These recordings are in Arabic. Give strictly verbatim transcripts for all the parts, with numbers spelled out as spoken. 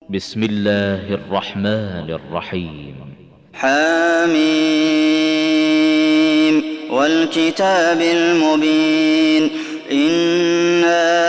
بسم الله الرحمن الرحيم. حميم والكتاب المبين. إنا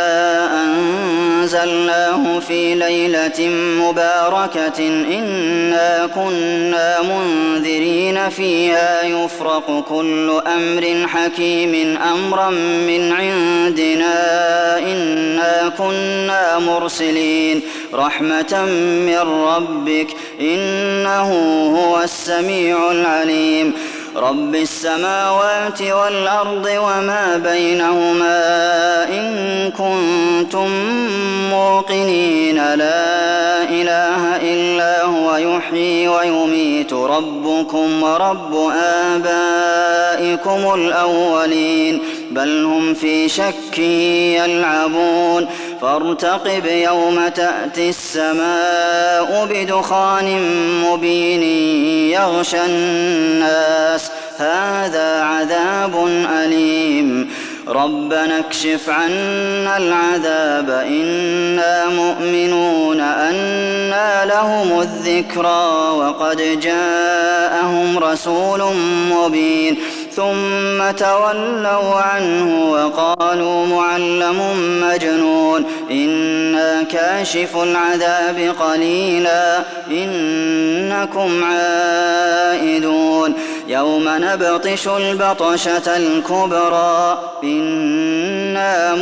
أنزلناه في ليلة مباركة إنا كنا منذرين فيها يفرق كل أمر حكيم أمرا من عندنا إنا كنا مرسلين رحمة من ربك إنه هو السميع العليم. رب السماوات والأرض وما بينهما إن كنتم موقنين لا إله إلا هو يحيي ويميت ربكم ورب آبائكم الأولين بل هم في شك يلعبون فارتقب يوم تأتي السماء بدخان مبين يغشى الناس هذا عذاب أليم ربنا اكشف عنا العذاب إنا مؤمنون أنى لهم الذكرى وقد جاءهم رسول مبين ثم تولوا عنه وقالوا معلم مجنون إنا كاشف العذاب قليلا إنكم عائدون يوم نبطش البطشة الكبرى إنا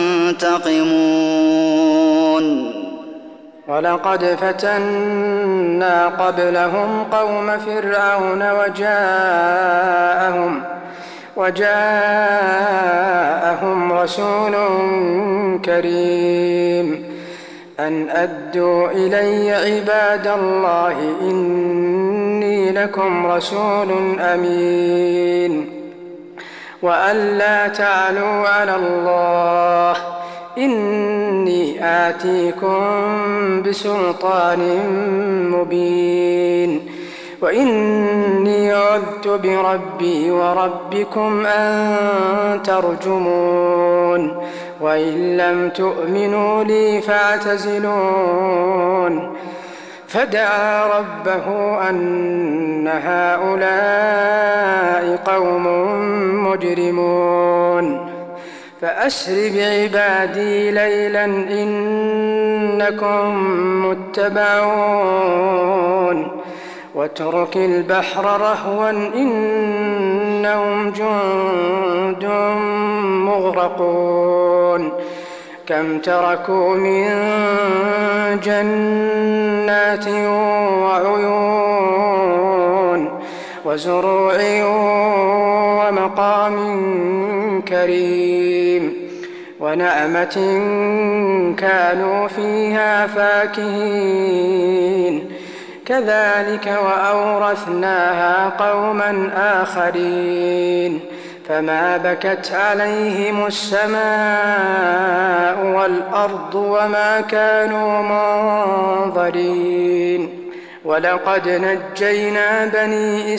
منتقمون. ولقد فتنا قبلهم قوم فرعون وجاءهم وجاءهم رسول كريم أن أدوا إلي عباد الله إني لكم رسول أمين وأن لا تعلوا على الله إني آتيكم بسلطان مبين وإني عذت بربي وربكم أن ترجمون وإن لم تؤمنوا لي فاعتزلون. فدعا ربه أن هؤلاء قوم مجرمون فأسر بعبادي ليلا إنكم متبعون واترك البحر رهوا إنهم جند مغرقون كم تركوا من جنات وعيون وزروع ومقام كريم ونعمة كانوا فيها فاكهين كذلك وأورثناها قوما آخرين فما بكت عليهم السماء والأرض وما كانوا منظرين. ولقد نجينا بني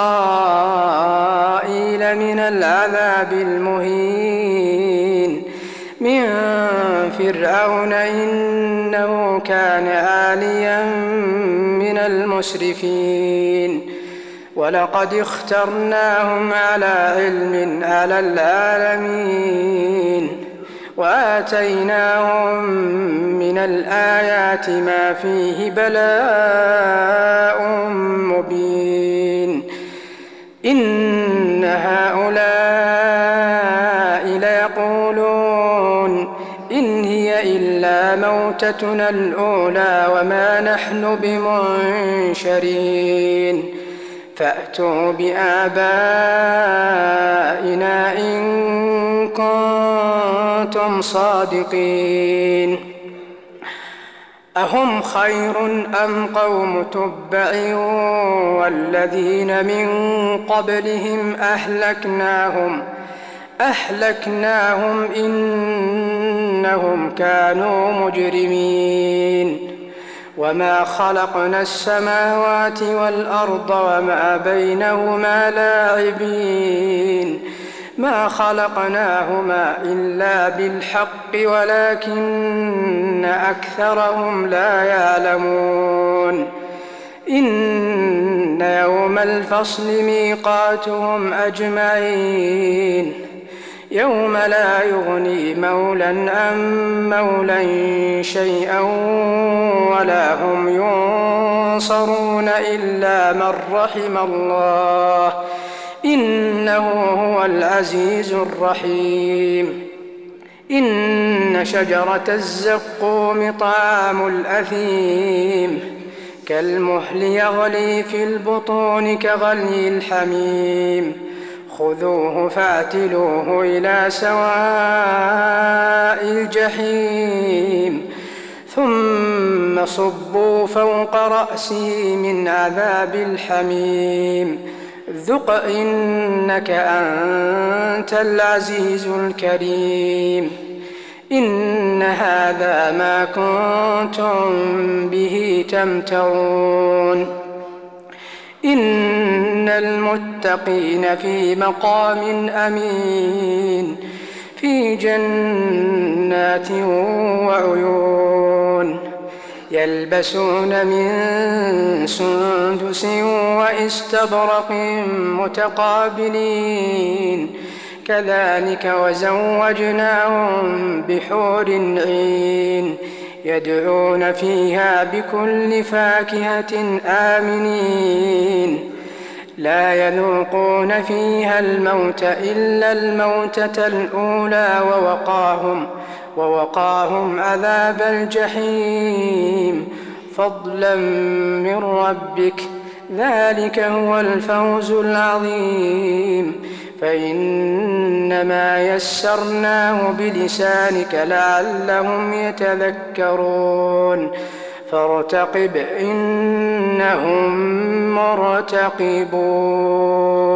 إسرائيل من العذاب المهين من فرعون إنه كان عاليا من المسرفين ولقد اخترناهم على علم على العالمين وآتيناهم من الآيات ما فيه بلاء مبين. إن هؤلاء ليقولون إن هي إلا موتتنا الأولى وما نحن بمنشرين فأتوا بآبائنا إن كنتم صادقين. أهم خير أم قوم تبع والذين من قبلهم أهلكناهم أهلكناهم إنهم كانوا مجرمين. وما خلقنا السماوات والأرض وما بينهما لاعبين ما خلقناهما إلا بالحق ولكن أكثرهم لا يعلمون إن يوم الفصل ميقاتهم أجمعين يوم لا يغني مولى عن مولى شيئا ولا هم ينصرون إلا من رحم الله إنه هو العزيز الرحيم إن شجرة الزقوم طعام الأثيم كالمهل يغلي في البطون كغلي الحميم خذوه فاعتلوه إلى سواء الجحيم ثم صبوا فوق رأسه من عذاب الحميم ذق إنك أنت العزيز الكريم إن هذا ما كنتم به تمترون إن المتقين في مقام أمين في جنات وعيون يلبسون من سندس وإستبرق متقابلين كذلك وزوجناهم بحور عين يدعون فيها بكل فاكهة آمنين لا يذوقون فيها الموت إلا الموتة الأولى ووقاهم, ووقاهم عذاب الجحيم فضلا من ربك ذلك هو الفوز العظيم فإنما يسرناه بلسانك لعلهم يتذكرون فارتقب إنهم مرتقبون.